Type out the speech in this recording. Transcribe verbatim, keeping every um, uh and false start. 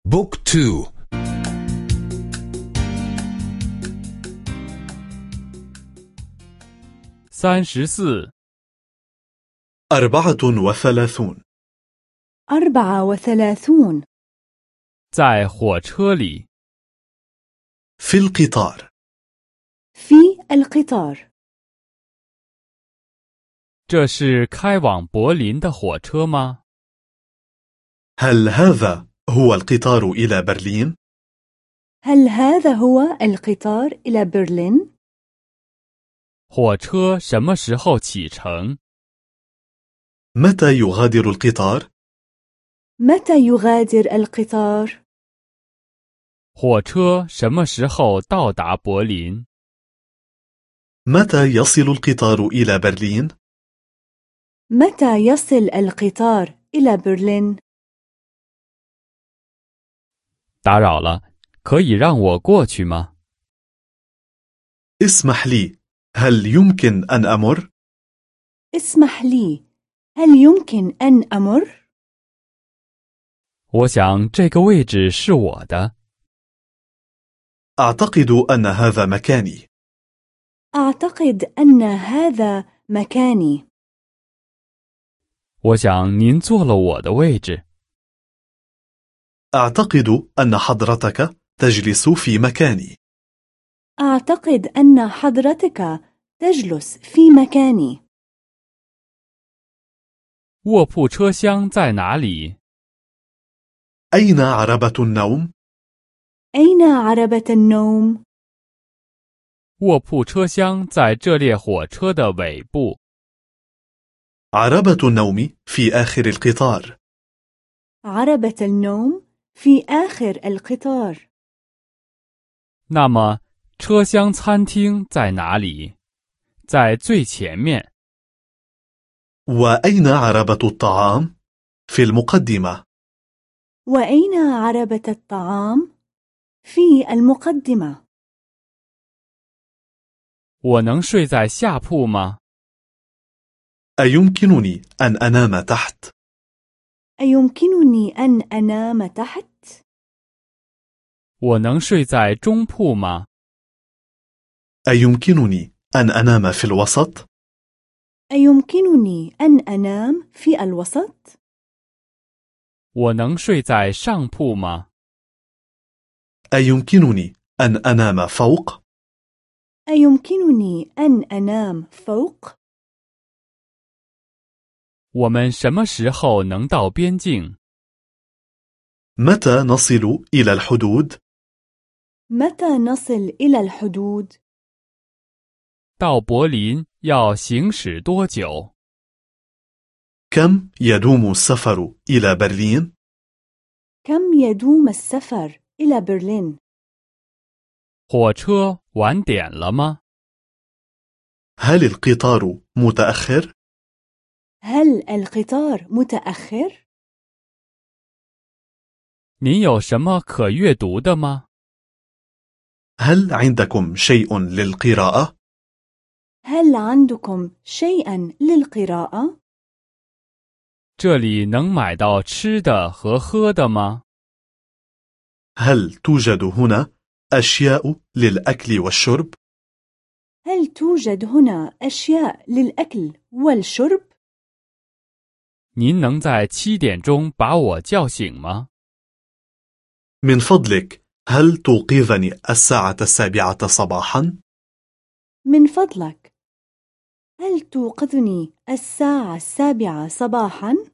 بوك تو. 三十四 أربعة وثلاثون. أربعة وثلاثون. 在火车里 في القطار. في القطار. 这是开往柏林的火车吗？ هل هذا هو القطار إلى برلين؟ هل هذا هو القطار إلى برلين؟ 火车什么时候启程？ متى يغادر القطار؟ متى يغادر القطار؟ 火车什么时候到达柏林？ متى يصل القطار إلى برلين؟ متى يصل القطار إلى برلين؟ 打扰了，可以让我过去吗？ اسمح لي، هل يمكن أن أمر؟ اسمح لي، هل يمكن أن أمر؟ 我想这个位置是我的。 أعتقد أن هذا مكاني. أعتقد أن هذا مكاني. 我想您坐了我的位置。 أعتقد أن حضرتك تجلس في مكاني. أعتقد أن حضرتك تجلس في مكاني. 卧铺车厢在哪里？ أين عربة النوم؟ أين عربة النوم؟ 卧铺车厢在这列火车的尾部。 عربة النوم في آخر القطار. عربة النوم في آخر القطار. 那么车厢餐厅在哪里？在最前面。 وأين عربة الطعام؟ في المقدمة. وأين عربة الطعام؟ في المقدمة. 我能睡在下铺吗？ أيمكنني أن أنام تحت؟ أيمكنني أن أنام تحت؟ 我能睡在中铺吗？ أيمكنني أن أنام في الوسط؟ أيمكنني أن أنام في الوسط؟ 我能睡在上铺吗？ أيمكنني أن أنام فوق؟ أيمكنني أن أنام فوق؟ 我们什么时候能到边境？ متى نصل إلى الحدود؟ متى نصل إلى الحدود؟ 到柏林要行驶多久？ كم يدوم السفر إلى برلين؟ كم يدوم السفر إلى برلين؟ 火车晚点了吗？ هل القطار متأخر؟ هل القطار متأخر؟ 您有什么可阅读的吗？ هل عندكم شيء للقراءة؟ هل عندكم شيئا للقراءة؟ 这里能买到吃的和喝的吗？ هل توجد هنا أشياء للأكل والشرب؟ هل توجد هنا أشياء للأكل والشرب؟ 您能在七点钟把我叫醒吗？ من فضلك، هل توقظني الساعة السابعة صباحا؟ من فضلك، هل توقظني الساعة السابعة صباحا؟